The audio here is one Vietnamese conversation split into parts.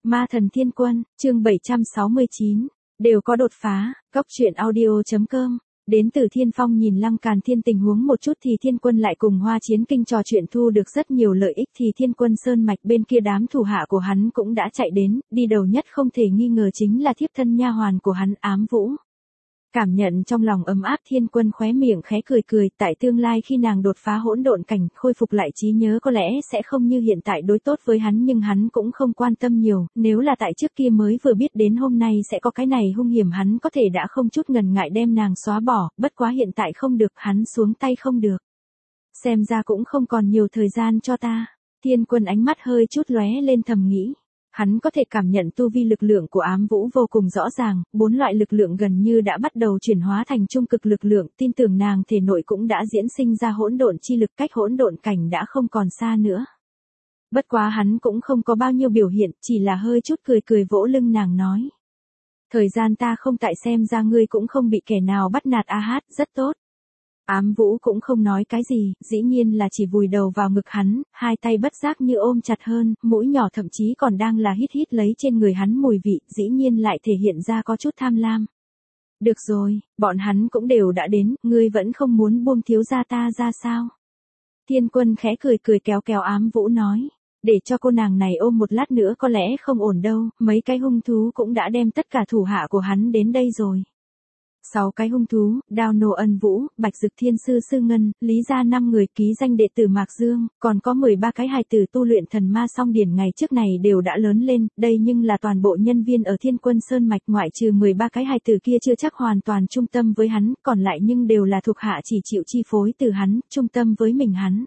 Ma thần thiên quân, chương 769, đều có đột phá, góc truyện audio.com. Đến từ Thiên Phong nhìn Lăng Càn Thiên tình huống một chút thì Thiên Quân lại cùng Hoa Chiến Kinh trò chuyện thu được rất nhiều lợi ích thì Thiên Quân Sơn Mạch bên kia đám thủ hạ của hắn cũng đã chạy đến, đi đầu nhất không thể nghi ngờ chính là thiếp thân nha hoàn của hắn Ám Vũ. Cảm nhận trong lòng ấm áp Thiên Quân khóe miệng khẽ cười cười, tại tương lai khi nàng đột phá hỗn độn cảnh, khôi phục lại trí nhớ có lẽ sẽ không như hiện tại đối tốt với hắn nhưng hắn cũng không quan tâm nhiều, nếu là tại trước kia mới vừa biết đến hôm nay sẽ có cái này hung hiểm hắn có thể đã không chút ngần ngại đem nàng xóa bỏ, bất quá hiện tại không được, hắn xuống tay không được. Xem ra cũng không còn nhiều thời gian cho ta. Thiên Quân ánh mắt hơi chút lóe lên thầm nghĩ. Hắn có thể cảm nhận tu vi lực lượng của Ám Vũ vô cùng rõ ràng, 4 loại lực lượng gần như đã bắt đầu chuyển hóa thành trung cực lực lượng, tin tưởng nàng thể nội cũng đã diễn sinh ra hỗn độn chi lực, cách hỗn độn cảnh đã không còn xa nữa. Bất quá hắn cũng không có bao nhiêu biểu hiện, chỉ là hơi chút cười cười vỗ lưng nàng nói. Thời gian ta không tại xem ra ngươi cũng không bị kẻ nào bắt nạt rất tốt. Ám Vũ cũng không nói cái gì, dĩ nhiên là chỉ vùi đầu vào ngực hắn, hai tay bất giác như ôm chặt hơn, mũi nhỏ thậm chí còn đang là hít lấy trên người hắn mùi vị, dĩ nhiên lại thể hiện ra có chút tham lam. Được rồi, bọn hắn cũng đều đã đến, ngươi vẫn không muốn buông thiếu gia ta ra sao? Thiên Quân khẽ cười cười kéo kéo Ám Vũ nói, để cho cô nàng này ôm một lát nữa có lẽ không ổn đâu, mấy cái hung thú cũng đã đem tất cả thủ hạ của hắn đến đây rồi. 6 cái hung thú, Đao Nô Ân Vũ, Bạch Dực Thiên Sư Sư Ngân, Lý gia 5 người ký danh đệ tử Mạc Dương, còn có 13 cái hài tử tu luyện thần ma song điển ngày trước này đều đã lớn lên, đây nhưng là toàn bộ nhân viên ở Thiên Quân Sơn Mạch ngoại trừ 13 cái hài tử kia chưa chắc hoàn toàn trung tâm với hắn, còn lại nhưng đều là thuộc hạ chỉ chịu chi phối từ hắn, trung tâm với mình hắn.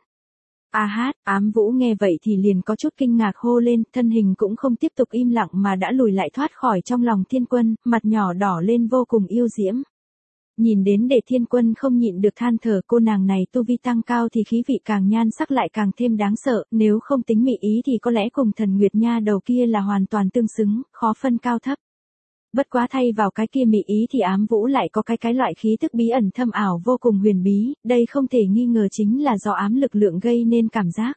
Ám Vũ nghe vậy thì liền có chút kinh ngạc hô lên, thân hình cũng không tiếp tục im lặng mà đã lùi lại thoát khỏi trong lòng Thiên Quân, mặt nhỏ đỏ lên vô cùng yêu diễm. Nhìn đến để Thiên Quân không nhịn được than thở, cô nàng này tu vi tăng cao thì khí vị càng nhan sắc lại càng thêm đáng sợ, nếu không tính mị ý thì có lẽ cùng Thần Nguyệt Nha đầu kia là hoàn toàn tương xứng, khó phân cao thấp. Bất quá thay vào cái kia mị ý thì Ám Vũ lại có cái loại khí tức bí ẩn thâm ảo vô cùng huyền bí, đây không thể nghi ngờ chính là do ám lực lượng gây nên cảm giác.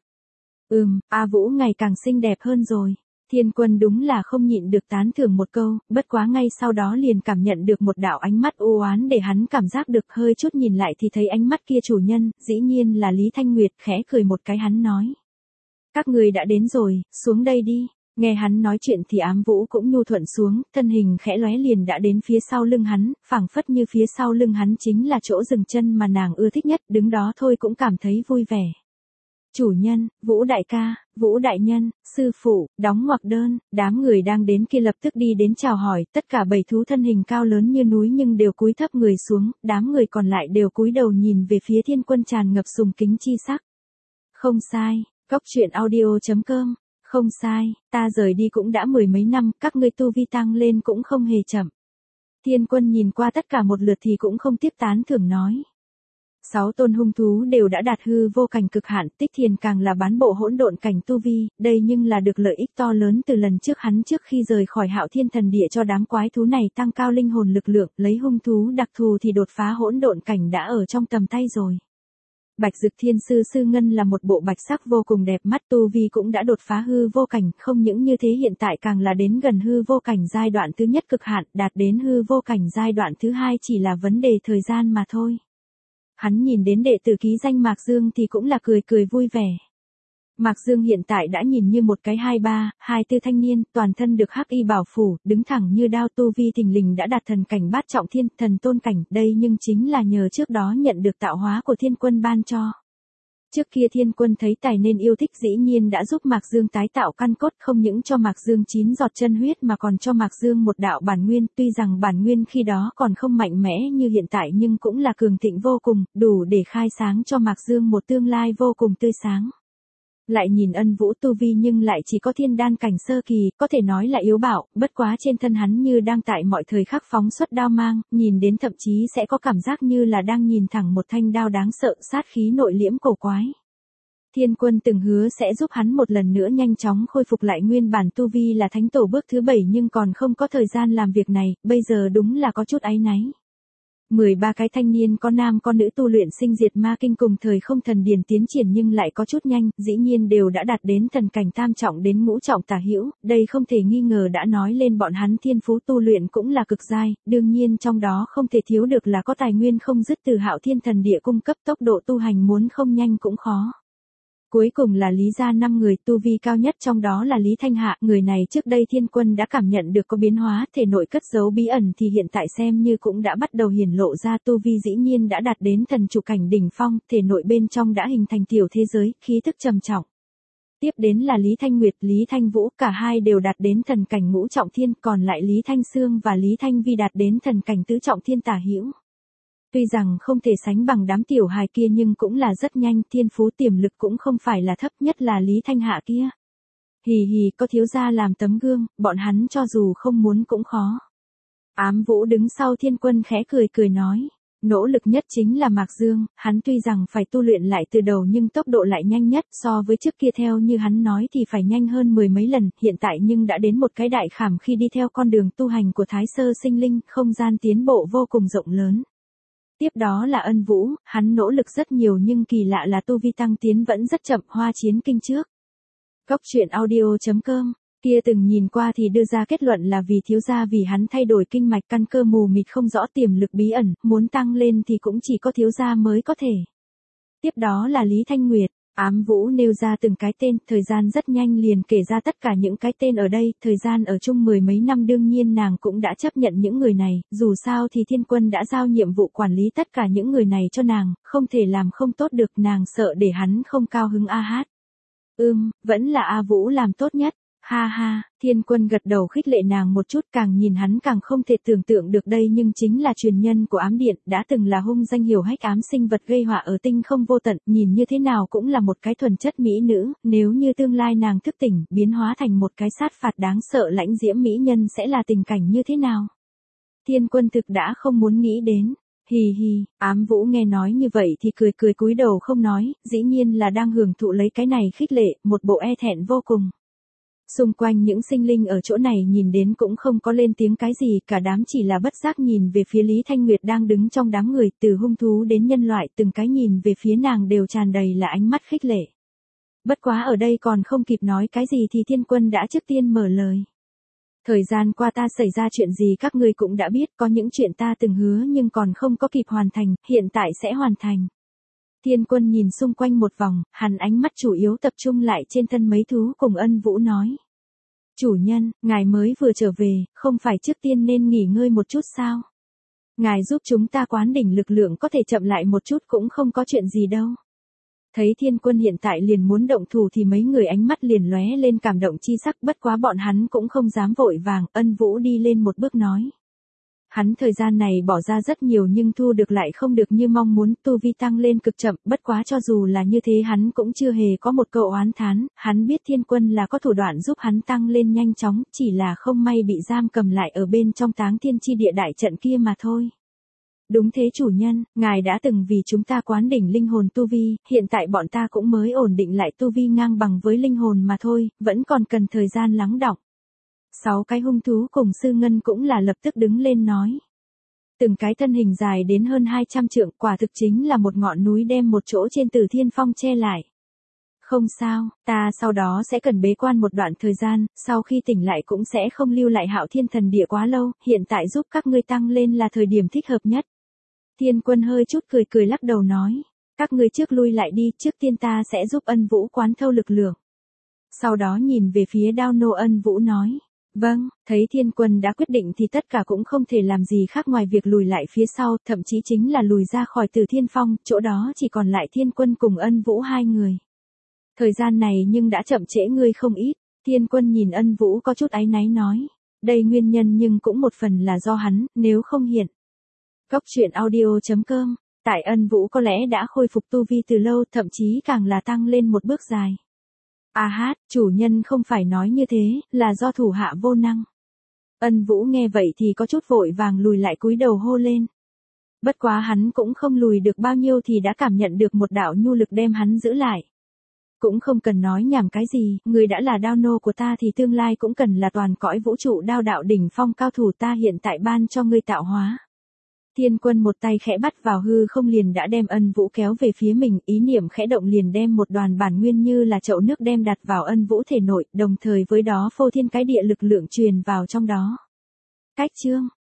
Vũ ngày càng xinh đẹp hơn rồi. Thiên Quân đúng là không nhịn được tán thưởng một câu, bất quá ngay sau đó liền cảm nhận được một đạo ánh mắt u oán để hắn cảm giác được, hơi chút nhìn lại thì thấy ánh mắt kia chủ nhân, dĩ nhiên là Lý Thanh Nguyệt, khẽ cười một cái hắn nói. Các người đã đến rồi, xuống đây đi. Nghe hắn nói chuyện thì Ám Vũ cũng nhu thuận xuống, thân hình khẽ lóe liền đã đến phía sau lưng hắn, phảng phất như phía sau lưng hắn chính là chỗ dừng chân mà nàng ưa thích nhất, đứng đó thôi cũng cảm thấy vui vẻ. Chủ nhân, Vũ đại ca, Vũ đại nhân, sư phụ, đóng ngoặc đơn, đám người đang đến kia lập tức đi đến chào hỏi, tất cả 7 thú thân hình cao lớn như núi nhưng đều cúi thấp người xuống, đám người còn lại đều cúi đầu nhìn về phía Thiên Quân tràn ngập sùng kính chi sắc. Không sai, góc truyện audio.com. Không sai, ta rời đi cũng đã 10 mấy năm, các ngươi tu vi tăng lên cũng không hề chậm. Thiên Quân nhìn qua tất cả một lượt thì cũng không tiếp tán thưởng nói. 6 tôn hung thú đều đã đạt hư vô cảnh cực hạn, Tích Thiền càng là bán bộ hỗn độn cảnh tu vi, đây nhưng là được lợi ích to lớn từ lần trước hắn trước khi rời khỏi Hạo Thiên Thần Địa cho đám quái thú này tăng cao linh hồn lực lượng, lấy hung thú đặc thù thì đột phá hỗn độn cảnh đã ở trong tầm tay rồi. Bạch Dực Thiên Sư Sư Ngân là một bộ bạch sắc vô cùng đẹp mắt, tu vi cũng đã đột phá hư vô cảnh, không những như thế hiện tại càng là đến gần hư vô cảnh giai đoạn thứ nhất cực hạn, đạt đến hư vô cảnh giai đoạn thứ hai chỉ là vấn đề thời gian mà thôi. Hắn nhìn đến đệ tử ký danh Mạc Dương thì cũng là cười cười vui vẻ. Mạc Dương hiện tại đã nhìn như một cái 23-24 thanh niên, toàn thân được hắc y bảo phủ, đứng thẳng như đao, tu vi thình lình đã đạt thần cảnh bát trọng thiên, thần tôn cảnh, đây nhưng chính là nhờ trước đó nhận được tạo hóa của Thiên Quân ban cho. Trước kia Thiên Quân thấy tài nên yêu thích dĩ nhiên đã giúp Mạc Dương tái tạo căn cốt, không những cho Mạc Dương 9 giọt chân huyết mà còn cho Mạc Dương một đạo bản nguyên, tuy rằng bản nguyên khi đó còn không mạnh mẽ như hiện tại nhưng cũng là cường thịnh vô cùng, đủ để khai sáng cho Mạc Dương một tương lai vô cùng tươi sáng. Lại nhìn Ân Vũ tu vi nhưng lại chỉ có thiên đan cảnh sơ kỳ, có thể nói là yếu bạo, bất quá trên thân hắn như đang tại mọi thời khắc phóng xuất đao mang, nhìn đến thậm chí sẽ có cảm giác như là đang nhìn thẳng một thanh đao đáng sợ, sát khí nội liễm cổ quái. Thiên Quân từng hứa sẽ giúp hắn một lần nữa nhanh chóng khôi phục lại nguyên bản tu vi là thánh tổ bước thứ 7 nhưng còn không có thời gian làm việc này, bây giờ đúng là có chút áy náy. 13 cái thanh niên có nam có nữ tu luyện sinh diệt ma kinh cùng thời không thần điển tiến triển nhưng lại có chút nhanh, dĩ nhiên đều đã đạt đến thần cảnh tam trọng đến ngũ trọng tả hữu, đây không thể nghi ngờ đã nói lên bọn hắn thiên phú tu luyện cũng là cực giai, đương nhiên trong đó không thể thiếu được là có tài nguyên không dứt từ Hạo Thiên Thần Địa cung cấp, tốc độ tu hành muốn không nhanh cũng khó. Cuối cùng là Lý gia 5 người, tu vi cao nhất trong đó là Lý Thanh Hạ, người này trước đây Thiên Quân đã cảm nhận được có biến hóa, thể nội cất giấu bí ẩn thì hiện tại xem như cũng đã bắt đầu hiển lộ ra, tu vi dĩ nhiên đã đạt đến thần chủ cảnh đỉnh phong, thể nội bên trong đã hình thành tiểu thế giới, khí tức trầm trọng. Tiếp đến là Lý Thanh Nguyệt, Lý Thanh Vũ, cả hai đều đạt đến thần cảnh ngũ trọng thiên, còn lại Lý Thanh Sương và Lý Thanh Vi đạt đến thần cảnh tứ trọng thiên tả hữu. Tuy rằng không thể sánh bằng đám tiểu hài kia nhưng cũng là rất nhanh, thiên phú tiềm lực cũng không phải là thấp, nhất là Lý Thanh Hạ kia. Hì hì, có thiếu gia làm tấm gương, bọn hắn cho dù không muốn cũng khó. Ám Vũ đứng sau Thiên Quân khẽ cười cười nói, nỗ lực nhất chính là Mạc Dương, hắn tuy rằng phải tu luyện lại từ đầu nhưng tốc độ lại nhanh nhất, so với trước kia theo như hắn nói thì phải nhanh hơn 10 mấy lần, hiện tại nhưng đã đến một cái đại khảm khi đi theo con đường tu hành của Thái Sơ Sinh Linh, không gian tiến bộ vô cùng rộng lớn. Tiếp đó là Ân Vũ, hắn nỗ lực rất nhiều nhưng kỳ lạ là tu vi tăng tiến vẫn rất chậm, Hoa Chiến Kinh trước. Góc truyện audio.com, kia từng nhìn qua thì đưa ra kết luận là vì thiếu gia vì hắn thay đổi kinh mạch căn cơ mù mịt không rõ tiềm lực bí ẩn, muốn tăng lên thì cũng chỉ có thiếu gia mới có thể. Tiếp đó là Lý Thanh Nguyệt. Ám Vũ nêu ra từng cái tên, thời gian rất nhanh liền kể ra tất cả những cái tên ở đây, thời gian ở chung 10 mấy năm đương nhiên nàng cũng đã chấp nhận những người này, dù sao thì Thiên Quân đã giao nhiệm vụ quản lý tất cả những người này cho nàng, không thể làm không tốt được, nàng sợ để hắn không cao hứng a hát. Vẫn là A Vũ làm tốt nhất. Ha ha, Thiên Quân gật đầu khích lệ nàng một chút, càng nhìn hắn càng không thể tưởng tượng được đây nhưng chính là truyền nhân của ám điện, đã từng là hung danh hiểu hách ám sinh vật gây họa ở tinh không vô tận, nhìn như thế nào cũng là một cái thuần chất mỹ nữ, nếu như tương lai nàng thức tỉnh, biến hóa thành một cái sát phạt đáng sợ lãnh diễm mỹ nhân sẽ là tình cảnh như thế nào? Thiên Quân thực đã không muốn nghĩ đến. Hì hì, Ám Vũ nghe nói như vậy thì cười cười cúi đầu không nói, dĩ nhiên là đang hưởng thụ lấy cái này khích lệ, một bộ e thẹn vô cùng. Xung quanh những sinh linh ở chỗ này nhìn đến cũng không có lên tiếng cái gì, cả đám chỉ là bất giác nhìn về phía Lý Thanh Nguyệt đang đứng trong đám người, từ hung thú đến nhân loại, từng cái nhìn về phía nàng đều tràn đầy là ánh mắt khích lệ. Bất quá ở đây còn không kịp nói cái gì thì Thiên Quân đã trước tiên mở lời. Thời gian qua ta xảy ra chuyện gì các ngươi cũng đã biết, có những chuyện ta từng hứa nhưng còn không có kịp hoàn thành, hiện tại sẽ hoàn thành. Thiên Quân nhìn xung quanh một vòng, hắn ánh mắt chủ yếu tập trung lại trên thân mấy thú cùng Ân Vũ nói. Chủ nhân, ngài mới vừa trở về, không phải trước tiên nên nghỉ ngơi một chút sao? Ngài giúp chúng ta quán đỉnh lực lượng có thể chậm lại một chút cũng không có chuyện gì đâu. Thấy Thiên Quân hiện tại liền muốn động thủ thì mấy người ánh mắt liền lóe lên cảm động chi sắc, bất quá bọn hắn cũng không dám vội vàng, Ân Vũ đi lên một bước nói. Hắn thời gian này bỏ ra rất nhiều nhưng thu được lại không được như mong muốn, tu vi tăng lên cực chậm, bất quá cho dù là như thế hắn cũng chưa hề có một câu oán thán, hắn biết Thiên Quân là có thủ đoạn giúp hắn tăng lên nhanh chóng, chỉ là không may bị giam cầm lại ở bên trong Táng Thiên Chi Địa đại trận kia mà thôi. Đúng thế chủ nhân, ngài đã từng vì chúng ta quán đỉnh linh hồn tu vi, hiện tại bọn ta cũng mới ổn định lại tu vi ngang bằng với linh hồn mà thôi, vẫn còn cần thời gian lắng đọng. 6 cái hung thú cùng Sư Ngân cũng là lập tức đứng lên nói. Từng cái thân hình dài đến hơn 200 trượng, quả thực chính là một ngọn núi đem một chỗ trên Tử Thiên Phong che lại. Không sao, ta sau đó sẽ cần bế quan một đoạn thời gian, sau khi tỉnh lại cũng sẽ không lưu lại Hạo Thiên Thần Địa quá lâu, hiện tại giúp các ngươi tăng lên là thời điểm thích hợp nhất. Thiên Quân hơi chút cười cười lắc đầu nói, các ngươi trước lui lại đi, trước tiên ta sẽ giúp Ân Vũ quán thâu lực lượng. Sau đó nhìn về phía Đao Nô Ân Vũ nói, vâng, thấy Thiên Quân đã quyết định thì tất cả cũng không thể làm gì khác ngoài việc lùi lại phía sau, thậm chí chính là lùi ra khỏi Tử Thiên Phong, chỗ đó chỉ còn lại Thiên Quân cùng Ân Vũ hai người. Thời gian này nhưng đã chậm trễ ngươi không ít, Thiên Quân nhìn Ân Vũ có chút áy náy nói, đây nguyên nhân nhưng cũng một phần là do hắn, nếu không hiện. Góc truyện audio.com, tại Ân Vũ có lẽ đã khôi phục tu vi từ lâu, thậm chí càng là tăng lên một bước dài. À hát, chủ nhân không phải nói như thế, là do thủ hạ vô năng. Ân Vũ nghe vậy thì có chút vội vàng lùi lại cúi đầu hô lên. Bất quá hắn cũng không lùi được bao nhiêu thì đã cảm nhận được một đạo nhu lực đem hắn giữ lại. Cũng không cần nói nhảm cái gì, người đã là Đao Nô của ta thì tương lai cũng cần là toàn cõi vũ trụ đao đạo đỉnh phong cao thủ, ta hiện tại ban cho ngươi tạo hóa. Thiên Quân một tay khẽ bắt vào hư không liền đã đem Ân Vũ kéo về phía mình, ý niệm khẽ động liền đem một đoàn bản nguyên như là chậu nước đem đặt vào Ân Vũ thể nội, đồng thời với đó phô thiên cái địa lực lượng truyền vào trong đó. Cách chương